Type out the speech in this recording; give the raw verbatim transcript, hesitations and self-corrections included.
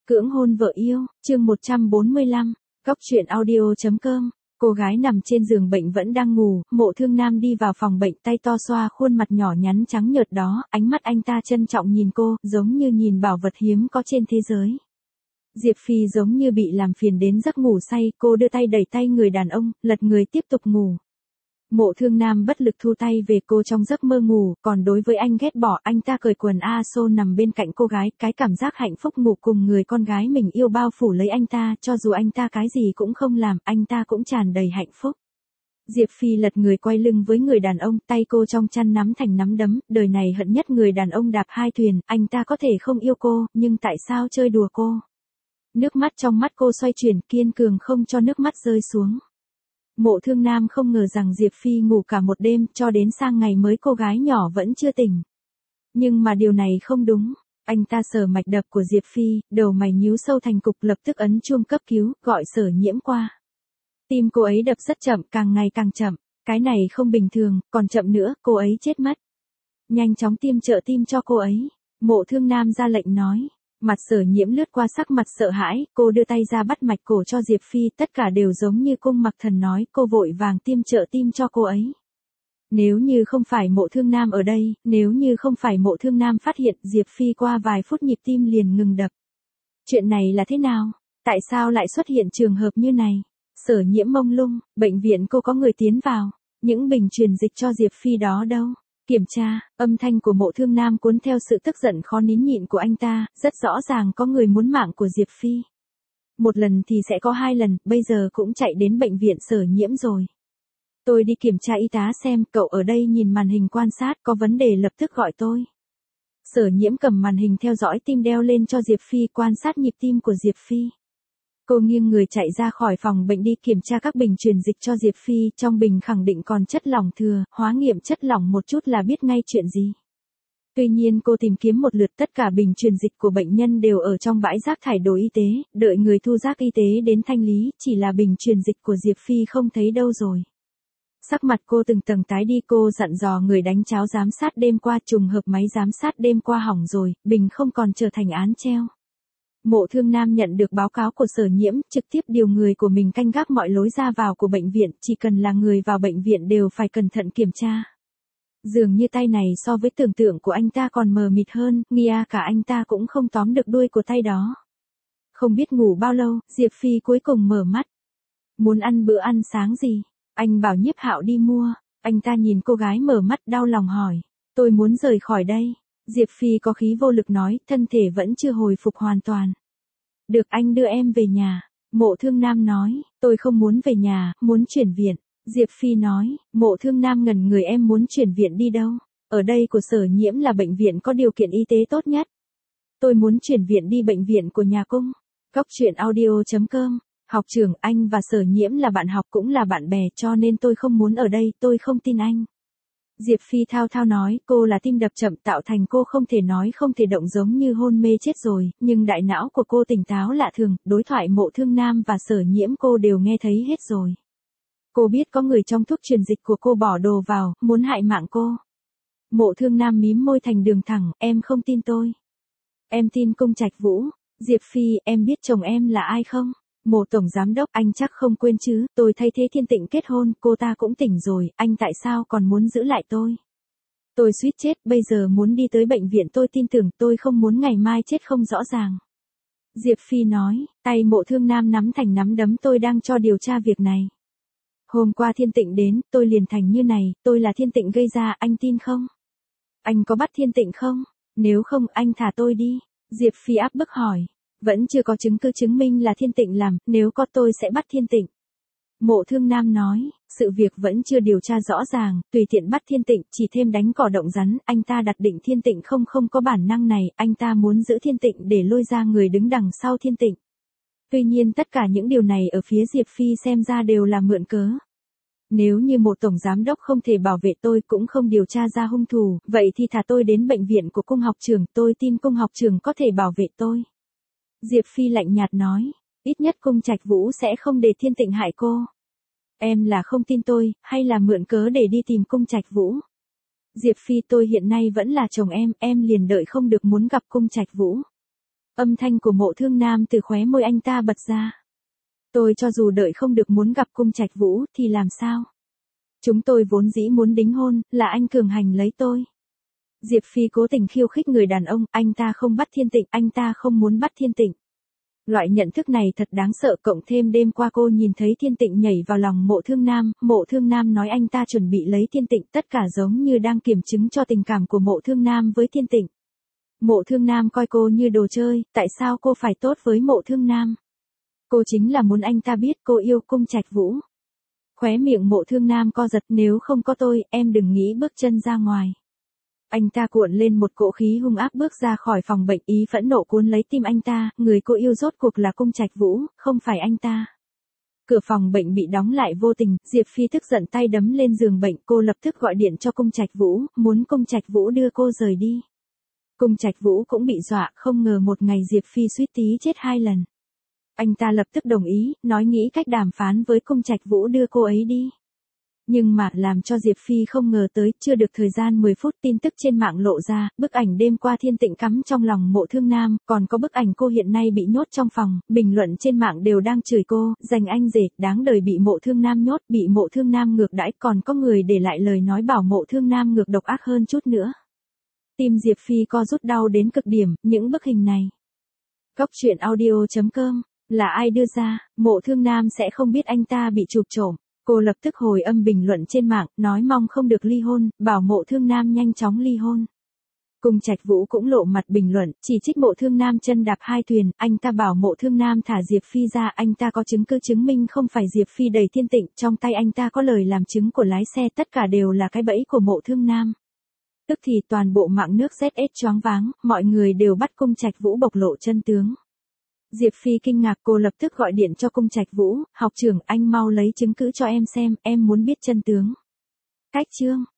Cưỡng hôn vợ yêu, chương một trăm bốn mươi lăm, Cóc truyện audio chấm com. Cô gái nằm trên giường bệnh vẫn đang ngủ, Mộ Thương Nam đi vào phòng bệnh, tay to xoa khuôn mặt nhỏ nhắn trắng nhợt đó, ánh mắt anh ta trân trọng nhìn cô, giống như nhìn bảo vật hiếm có trên thế giới. Diệp Phi giống như bị làm phiền đến giấc ngủ say, cô đưa tay đẩy tay người đàn ông, lật người tiếp tục ngủ. Mộ Thương Nam bất lực thu tay về, cô trong giấc mơ ngủ, còn đối với anh ghét bỏ, anh ta cởi quần A xô nằm bên cạnh cô gái, cái cảm giác hạnh phúc ngủ cùng người con gái mình yêu bao phủ lấy anh ta, cho dù anh ta cái gì cũng không làm, anh ta cũng tràn đầy hạnh phúc. Diệp Phi lật người quay lưng với người đàn ông, tay cô trong chăn nắm thành nắm đấm, đời này hận nhất người đàn ông đạp hai thuyền, anh ta có thể không yêu cô, nhưng tại sao chơi đùa cô? Nước mắt trong mắt cô xoay chuyển, kiên cường không cho nước mắt rơi xuống. Mộ Thương Nam không ngờ rằng Diệp Phi ngủ cả một đêm, cho đến sang ngày mới cô gái nhỏ vẫn chưa tỉnh. Nhưng mà điều này không đúng, anh ta sờ mạch đập của Diệp Phi, đầu mày nhíu sâu thành cục, lập tức ấn chuông cấp cứu, gọi Sở Nhiễm qua. Tim cô ấy đập rất chậm, càng ngày càng chậm, cái này không bình thường, còn chậm nữa, cô ấy chết mất. Nhanh chóng tiêm trợ tim cho cô ấy, Mộ Thương Nam ra lệnh nói. Mặt Sở Nhiễm lướt qua sắc mặt sợ hãi, cô đưa tay ra bắt mạch cổ cho Diệp Phi, tất cả đều giống như cung Mặc Thần nói, cô vội vàng tiêm trợ tim cho cô ấy. Nếu như không phải Mộ Thương Nam ở đây, nếu như không phải Mộ Thương Nam phát hiện, Diệp Phi qua vài phút nhịp tim liền ngừng đập. Chuyện này là thế nào? Tại sao lại xuất hiện trường hợp như này? Sở Nhiễm mông lung, bệnh viện cô có người tiến vào, những bình truyền dịch cho Diệp Phi đó đâu? Kiểm tra, âm thanh của Mộ Thương Nam cuốn theo sự tức giận khó nín nhịn của anh ta, rất rõ ràng có người muốn mạng của Diệp Phi. Một lần thì sẽ có hai lần, bây giờ cũng chạy đến bệnh viện Sở Nhiễm rồi. Tôi đi kiểm tra y tá xem, cậu ở đây nhìn màn hình quan sát, có vấn đề lập tức gọi tôi. Sở Nhiễm cầm màn hình theo dõi tim đeo lên cho Diệp Phi, quan sát nhịp tim của Diệp Phi. Cô nghiêng người chạy ra khỏi phòng bệnh đi kiểm tra các bình truyền dịch cho Diệp Phi, trong bình khẳng định còn chất lỏng thừa, hóa nghiệm chất lỏng một chút là biết ngay chuyện gì. Tuy nhiên cô tìm kiếm một lượt, tất cả bình truyền dịch của bệnh nhân đều ở trong bãi rác thải đồ y tế, đợi người thu rác y tế đến thanh lý, chỉ là bình truyền dịch của Diệp Phi không thấy đâu rồi. Sắc mặt cô từng tầng tái đi, cô dặn dò người đánh cháo giám sát đêm qua, trùng hợp máy giám sát đêm qua hỏng rồi, bình không còn trở thành án treo. Mộ Thương Nam nhận được báo cáo của Sở Nhiễm, trực tiếp điều người của mình canh gác mọi lối ra vào của bệnh viện, chỉ cần là người vào bệnh viện đều phải cẩn thận kiểm tra. Dường như tay này so với tưởng tượng của anh ta còn mờ mịt hơn, ngay cả anh ta cũng không tóm được đuôi của tay đó. Không biết ngủ bao lâu, Diệp Phi cuối cùng mở mắt. Muốn ăn bữa ăn sáng gì? Anh bảo Nhiếp Hạo đi mua. Anh ta nhìn cô gái mở mắt đau lòng hỏi. Tôi muốn rời khỏi đây. Diệp Phi có khí vô lực nói, thân thể vẫn chưa hồi phục hoàn toàn. Được, anh đưa em về nhà. Mộ Thương Nam nói, tôi không muốn về nhà, muốn chuyển viện. Diệp Phi nói, Mộ Thương Nam ngẩn người, em muốn chuyển viện đi đâu? Ở đây của Sở Nhiễm là bệnh viện có điều kiện y tế tốt nhất. Tôi muốn chuyển viện đi bệnh viện của nhà cung. Cóc truyện audio chấm com. Học trưởng, anh và Sở Nhiễm là bạn học cũng là bạn bè, cho nên tôi không muốn ở đây, tôi không tin anh. Diệp Phi thao thao nói, cô là tim đập chậm tạo thành, cô không thể nói không thể động, giống như hôn mê chết rồi, nhưng đại não của cô tỉnh táo lạ thường, đối thoại Mộ Thương Nam và Sở Nhiễm cô đều nghe thấy hết rồi. Cô biết có người trong thuốc truyền dịch của cô bỏ đồ vào, muốn hại mạng cô. Mộ Thương Nam mím môi thành đường thẳng, em không tin tôi. Em tin Cung Trạch Vũ. Diệp Phi, em biết chồng em là ai không? Mộ Tổng Giám Đốc, anh chắc không quên chứ, tôi thay thế Thiên Tịnh kết hôn, cô ta cũng tỉnh rồi, anh tại sao còn muốn giữ lại tôi? Tôi suýt chết, bây giờ muốn đi tới bệnh viện, tôi tin tưởng, tôi không muốn ngày mai chết không rõ ràng. Diệp Phi nói, tay Mộ Thương Nam nắm thành nắm đấm, tôi đang cho điều tra việc này. Hôm qua Thiên Tịnh đến, tôi liền thành như này, tôi là Thiên Tịnh gây ra, anh tin không? Anh có bắt Thiên Tịnh không? Nếu không, anh thả tôi đi. Diệp Phi áp bức hỏi. Vẫn chưa có chứng cứ chứng minh là Thiên Tịnh làm, nếu có tôi sẽ bắt Thiên Tịnh. Mộ Thương Nam nói, sự việc vẫn chưa điều tra rõ ràng, tùy tiện bắt Thiên Tịnh, chỉ thêm đánh cỏ động rắn, anh ta đặt định Thiên Tịnh không không có bản năng này, anh ta muốn giữ Thiên Tịnh để lôi ra người đứng đằng sau Thiên Tịnh. Tuy nhiên tất cả những điều này ở phía Diệp Phi xem ra đều là mượn cớ. Nếu như một tổng giám đốc không thể bảo vệ tôi, cũng không điều tra ra hung thủ, vậy thì thả tôi đến bệnh viện của Cung học trưởng, tôi tin Cung học trưởng có thể bảo vệ tôi. Diệp Phi lạnh nhạt nói, ít nhất Cung Trạch Vũ sẽ không để Thiên Tịnh hại cô. Em là không tin tôi, hay là mượn cớ để đi tìm Cung Trạch Vũ? Diệp Phi, tôi hiện nay vẫn là chồng em, em liền đợi không được muốn gặp Cung Trạch Vũ. Âm thanh của Mộ Thương Nam từ khóe môi anh ta bật ra. Tôi cho dù đợi không được muốn gặp Cung Trạch Vũ thì làm sao? Chúng tôi vốn dĩ muốn đính hôn, là anh cường hành lấy tôi. Diệp Phi cố tình khiêu khích người đàn ông, anh ta không bắt Thiên Tịnh, anh ta không muốn bắt Thiên Tịnh. Loại nhận thức này thật đáng sợ, cộng thêm đêm qua cô nhìn thấy Thiên Tịnh nhảy vào lòng Mộ Thương Nam, Mộ Thương Nam nói anh ta chuẩn bị lấy Thiên Tịnh, tất cả giống như đang kiểm chứng cho tình cảm của Mộ Thương Nam với Thiên Tịnh. Mộ Thương Nam coi cô như đồ chơi, tại sao cô phải tốt với Mộ Thương Nam? Cô chính là muốn anh ta biết cô yêu Cung Trạch Vũ. Khóe miệng Mộ Thương Nam co giật, nếu không có tôi, em đừng nghĩ bước chân ra ngoài. Anh ta cuộn lên một cỗ khí hung ác bước ra khỏi phòng bệnh, ý phẫn nộ cuốn lấy tim anh ta, người cô yêu rốt cuộc là Cung Trạch Vũ, không phải anh ta. Cửa phòng bệnh bị đóng lại vô tình, Diệp Phi tức giận tay đấm lên giường bệnh, cô lập tức gọi điện cho Cung Trạch Vũ, muốn Cung Trạch Vũ đưa cô rời đi. Cung Trạch Vũ cũng bị dọa, không ngờ một ngày Diệp Phi suýt tí chết hai lần. Anh ta lập tức đồng ý, nói nghĩ cách đàm phán với Cung Trạch Vũ đưa cô ấy đi. Nhưng mà làm cho Diệp Phi không ngờ tới, chưa được thời gian mười phút tin tức trên mạng lộ ra, bức ảnh đêm qua Thiên Tịnh cắm trong lòng Mộ Thương Nam, còn có bức ảnh cô hiện nay bị nhốt trong phòng, bình luận trên mạng đều đang chửi cô, dành anh rể, đáng đời bị Mộ Thương Nam nhốt, bị Mộ Thương Nam ngược đãi, còn có người để lại lời nói bảo Mộ Thương Nam ngược độc ác hơn chút nữa. Tim Diệp Phi co rút đau đến cực điểm, những bức hình này. Góc truyện audio chấm com, là ai đưa ra, Mộ Thương Nam sẽ không biết anh ta bị chụp trộm. Cô lập tức hồi âm bình luận trên mạng, nói mong không được ly hôn, bảo Mộ Thương Nam nhanh chóng ly hôn. Cung Trạch Vũ cũng lộ mặt bình luận, chỉ trích Mộ Thương Nam chân đạp hai thuyền, anh ta bảo Mộ Thương Nam thả Diệp Phi ra, anh ta có chứng cứ chứng minh không phải Diệp Phi đẩy Thiên Tịnh, trong tay anh ta có lời làm chứng của lái xe, tất cả đều là cái bẫy của Mộ Thương Nam. Tức thì toàn bộ mạng nước Z S choáng váng, mọi người đều bắt Cung Trạch Vũ bộc lộ chân tướng. Diệp Phi kinh ngạc, cô lập tức gọi điện cho Cung Trạch Vũ, học trưởng anh mau lấy chứng cứ cho em xem, em muốn biết chân tướng. Cách chương